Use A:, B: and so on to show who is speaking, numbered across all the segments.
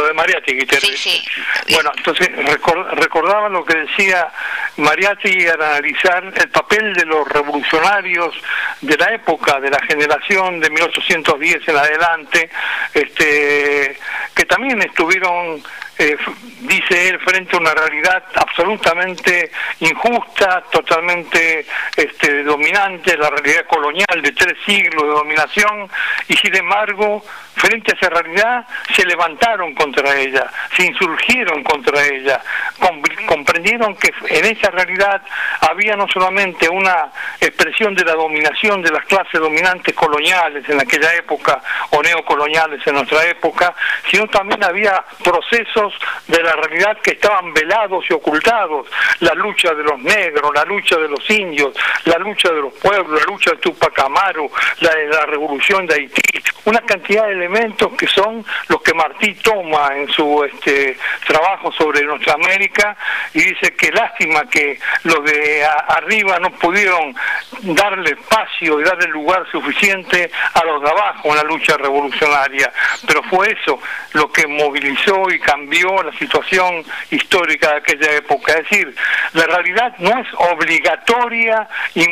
A: lo de Mariátegui.
B: Sí.
A: Bueno, entonces recordaba lo que decía Mariátegui al analizar el papel de los revolucionarios de la época, de la generación de 1810 en adelante, que también estuvieron, dice él, frente a una realidad absolutamente injusta, totalmente dominante, la realidad colonial de 3 siglos de dominación, y sin embargo, frente a esa realidad, se levantaron contra ella, se insurgieron contra ella, comprendieron que en esa realidad había no solamente una expresión de la dominación de las clases dominantes coloniales en aquella época, o neocoloniales en nuestra época, sino también había procesos de la realidad que estaban velados y ocultados, la lucha de los negros, la lucha de los indios, la lucha de los pueblos, la lucha de Tupac Amaru, la revolución de Haití, una cantidad de elementos que son los que Martí toma en su trabajo sobre nuestra América, y dice que lástima que los de arriba no pudieron darle espacio y darle lugar suficiente a los de abajo en la lucha revolucionaria, pero fue eso lo que movilizó y cambió la situación histórica de aquella época. Es decir, la realidad no es obligatoria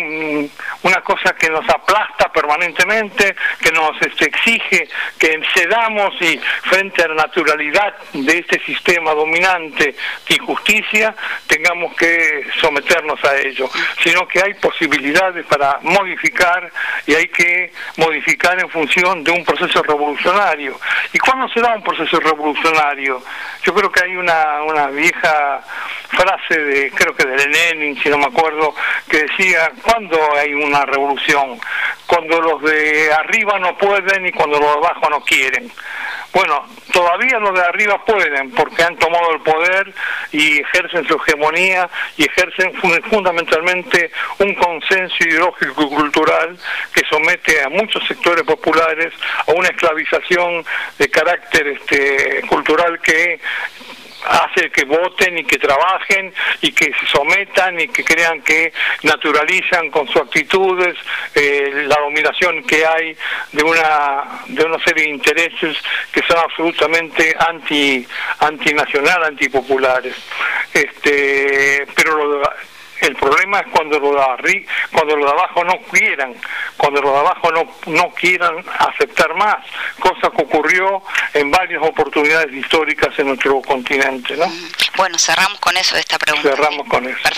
A: y una cosa que nos aplasta permanentemente, que nos exige que cedamos y frente a la naturalidad de este sistema dominante de injusticia tengamos que someternos a ello, sino que hay posibilidades para modificar, y hay que modificar en función de un proceso revolucionario. ¿Y cuándo se da un proceso revolucionario? Yo creo que hay una vieja frase creo que de Lenin, si no me acuerdo, que decía: ¿cuándo hay una revolución? Cuando los de arriba no pueden y cuando los de abajo no quieren. Bueno, todavía los de arriba pueden, porque han tomado el poder y ejercen su hegemonía y ejercen fundamentalmente un consenso ideológico y cultural que somete a muchos sectores populares a una esclavización de carácter cultural que hace que voten y que trabajen y que se sometan y que crean que naturalizan con sus actitudes la dominación que hay de una serie de intereses que son absolutamente antinacional, antipopulares. Pero el problema es cuando los de abajo no quieran, cuando los de abajo no quieran aceptar más, cosa que ocurrió en varias oportunidades históricas en nuestro continente, ¿no?
B: Bueno, cerramos con eso de esta pregunta.
A: Cerramos con eso.